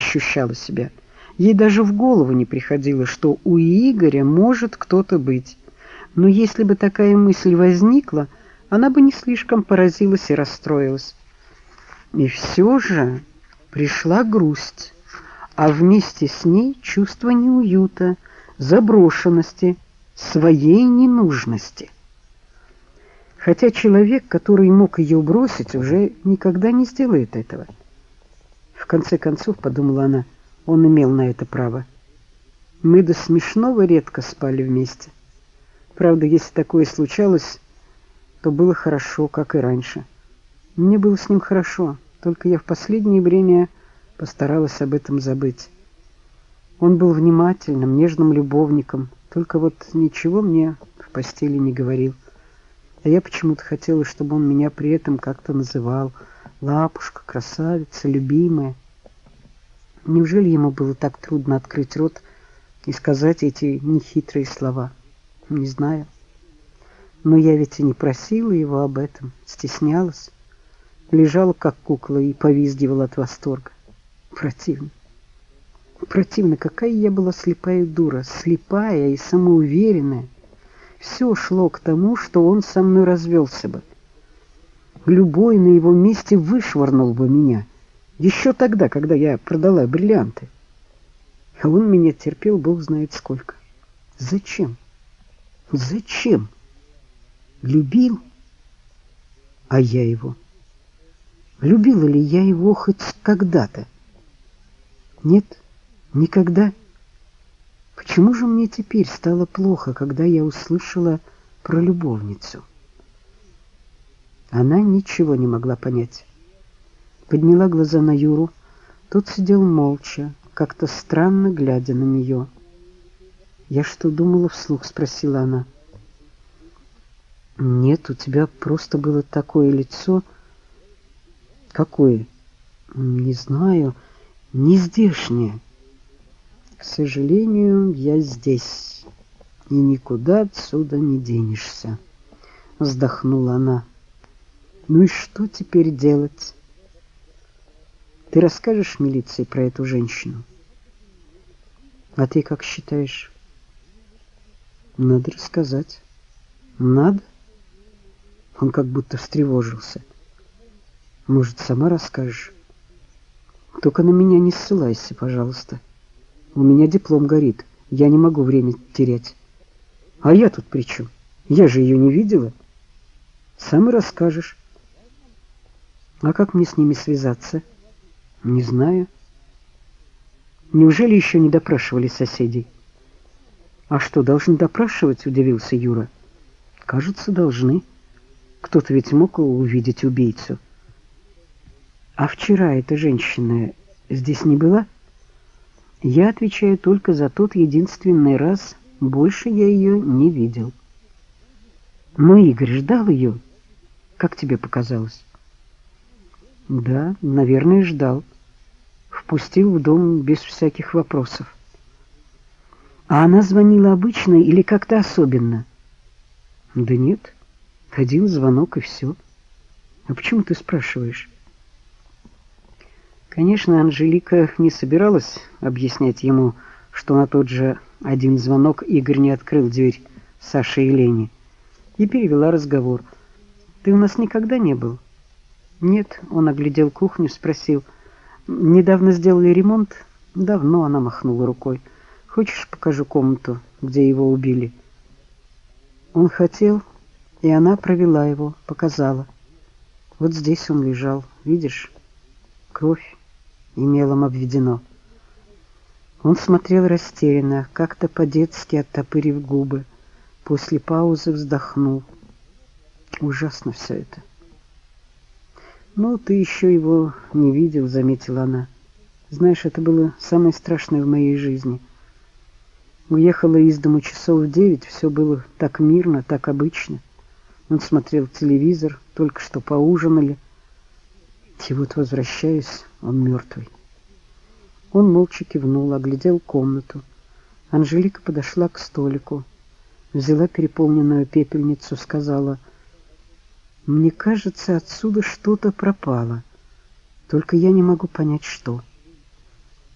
ощущала себя. Ей даже в голову не приходило, что у Игоря может кто-то быть. Но если бы такая мысль возникла, она бы не слишком поразилась и расстроилась. И все же пришла грусть, а вместе с ней чувство неуюта, заброшенности, своей ненужности. Хотя человек, который мог ее бросить, уже никогда не сделает этого. В конце концов, подумала она, он имел на это право. Мы до смешного редко спали вместе. Правда, если такое случалось, то было хорошо, как и раньше. Мне было с ним хорошо, только я в последнее время постаралась об этом забыть. Он был внимательным, нежным любовником, только вот ничего мне в постели не говорил. А я почему-то хотела, чтобы он меня при этом как-то называл: лапушка, красавица, любимая. Неужели ему было так трудно открыть рот и сказать эти нехитрые слова? Не знаю. Но я ведь и не просила его об этом, стеснялась. Лежала как кукла и повизгивала от восторга. Противно. Противно, какая я была слепая дура, слепая и самоуверенная. Все шло к тому, что он со мной развелся бы. Любой на его месте вышвырнул бы меня. Еще тогда, когда я продала бриллианты. А он меня терпел, Бог знает сколько. Зачем? Зачем? Любил? А я его? Любила ли я его хоть когда-то? Нет, никогда. Почему же мне теперь стало плохо, когда я услышала про любовницу? Она ничего не могла понять. Подняла глаза на Юру. Тот сидел молча, как-то странно глядя на нее. «Я что, думала вслух?» — спросила она. «Нет, у тебя просто было такое лицо». «Какое?» «Не знаю, не здешнее». «К сожалению, я здесь, и никуда отсюда не денешься», — вздохнула она. «Ну и что теперь делать? Ты расскажешь милиции про эту женщину? А ты как считаешь?» «Надо рассказать». «Надо?» Он как будто встревожился. «Может, сама расскажешь? Только на меня не ссылайся, пожалуйста. У меня диплом горит, я не могу время терять». «А я тут при чем? Я же ее не видела». «Сам и расскажешь». «А как мне с ними связаться?» «Не знаю». «Неужели еще не допрашивали соседей?» «А что, должны допрашивать?» — удивился Юра. «Кажется, должны. Кто-то ведь мог увидеть убийцу». «А вчера эта женщина здесь не была?» «Я отвечаю только за тот единственный раз. Больше я ее не видел». «Но Игорь ждал ее? Как тебе показалось?» «Да, наверное, ждал. Впустил в дом без всяких вопросов». «А она звонила обычно или как-то особенно?» «Да нет, один звонок и все. А почему ты спрашиваешь?» Конечно, Анжелика не собиралась объяснять ему, что на тот же один звонок Игорь не открыл дверь Саше и Лене, и перевела разговор. «Ты у нас никогда не был?» «Нет», — он оглядел кухню, спросил. «Недавно сделали ремонт?» «Давно», — она махнула рукой. «Хочешь, покажу комнату, где его убили?» Он хотел, и она провела его, показала. Вот здесь он лежал, видишь? Кровь и мелом обведено. Он смотрел растерянно, как-то по-детски оттопырив губы. После паузы вздохнул. Ужасно все это. «Ну, ты еще его не видел», — заметила она. «Знаешь, это было самое страшное в моей жизни. Уехала из дому часов в 9, все было так мирно, так обычно. Он смотрел телевизор, только что поужинали. И вот возвращаюсь, он мертвый». Он молча кивнул, оглядел комнату. Анжелика подошла к столику, взяла переполненную пепельницу, сказала: «Мне кажется, отсюда что-то пропало, только я не могу понять, что».